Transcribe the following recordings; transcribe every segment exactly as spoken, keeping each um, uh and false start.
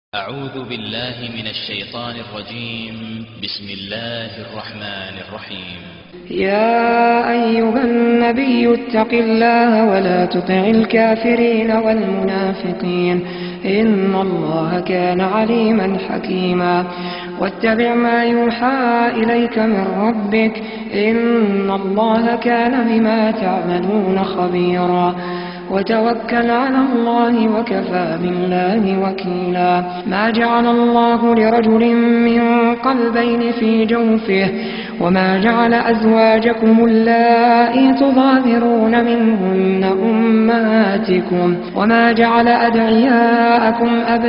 أعوذ بالله من الشيطان الرجيم. بسم الله الرحمن الرحيم. يا أيها النبي اتق الله ولا تطع الكافرين والمنافقين إن الله كان عليما حكيما. واتبع ما يوحى إليك من ربك إن الله كان بما تعملون خبيرا. وتوكل على الله وكفى بالله وكيلا. ما جعل الله لرجل من قلبين في جوفه وما جعل أزواجكم اللائي تظاهرون منهن أمهاتكم وما جعل أدعياءكم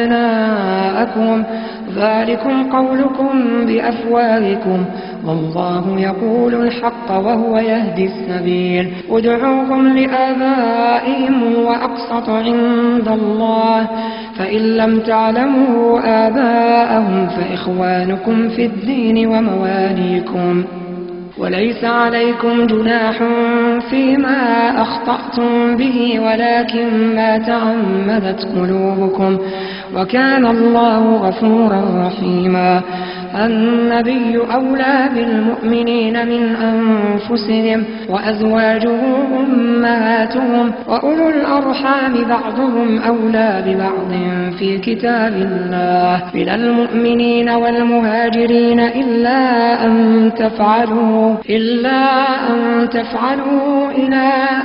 أبناءكم ذلكم قولكم بأفواهكم والله يقول الحق وهو يهدي السبيل. ادعوهم لآبائهم وأقسط عند الله فإن لم تعلموا آباءهم فإخوانكم في الدين ومواليكم وليس عليكم جناح فيما أخطأتم به ولكن ما تعمدت قلوبكم وكان الله غفورا رحيما. النبي أولى بالمؤمنين من أنفسهم وأزواجه أمهاتهم وأولو الأرحام بعضهم أولى ببعض في كتاب الله من المؤمنين والمهاجرين إلا أن تفعلوا إلا أن تفعلوا إلى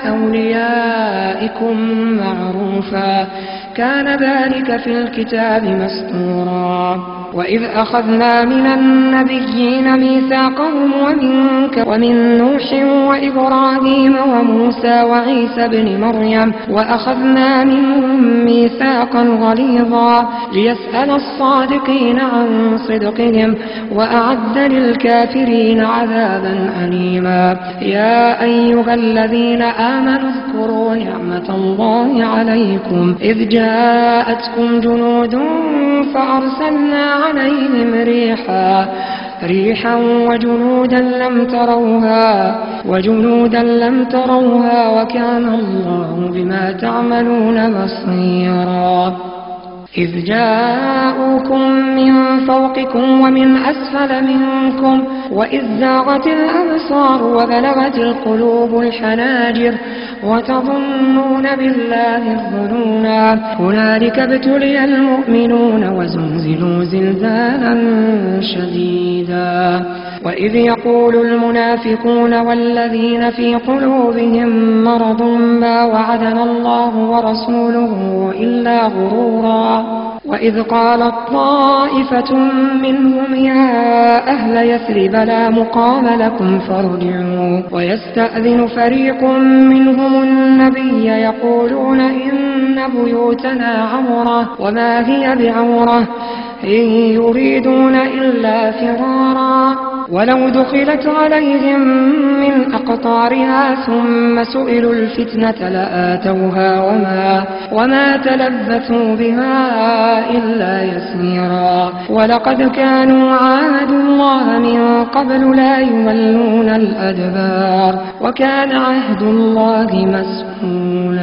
أوليائكم معروفا كان ذلك في الكتاب مسطورا. وإذ أخذنا من النبيين ميثاقهم ومنك ومن نوح وإبراهيم وموسى وعيسى بن مريم وأخذنا منهم ميثاقا غليظا ليسأل الصادقين عن صدقهم وأعد للكافرين عذابا أليما. يا أيها الذين آمنوا اذكروا نعمة الله عليكم إذ جاءتكم جنود فأرسلنا عليهم ريحا ريحا وجنودا لم تروها وجنودا لم تروها وكان الله بما تعملون بصيرا. إذ جاءوكم من فوقكم ومن أسفل منكم وإذ زاغت الأبصار وبلغت القلوب الحناجر وتظنون بالله الظنونا هنالك ابتلي المؤمنون وزلزلوا زلزالا شديدا. وإذ يقول المنافقون والذين في قلوبهم مرض ما وعدنا الله ورسوله إلا غرورا. وإذ قالت طائفة منهم يا أهل يثرب لا مقام لكم فارجعوا ويستأذن فريق منهم النبي يقولون إن بيوتنا عورة وما هي بعورة إن يريدون إلا فرارا ولو دخلت عليهم من أقطارها ثم سئلوا الفتنة لآتوها وما, وما تلبثوا بها إلا يسيرا. ولقد كانوا عاهدوا الله من قبل لا يولون الأدبار وكان عهد الله مسؤولا.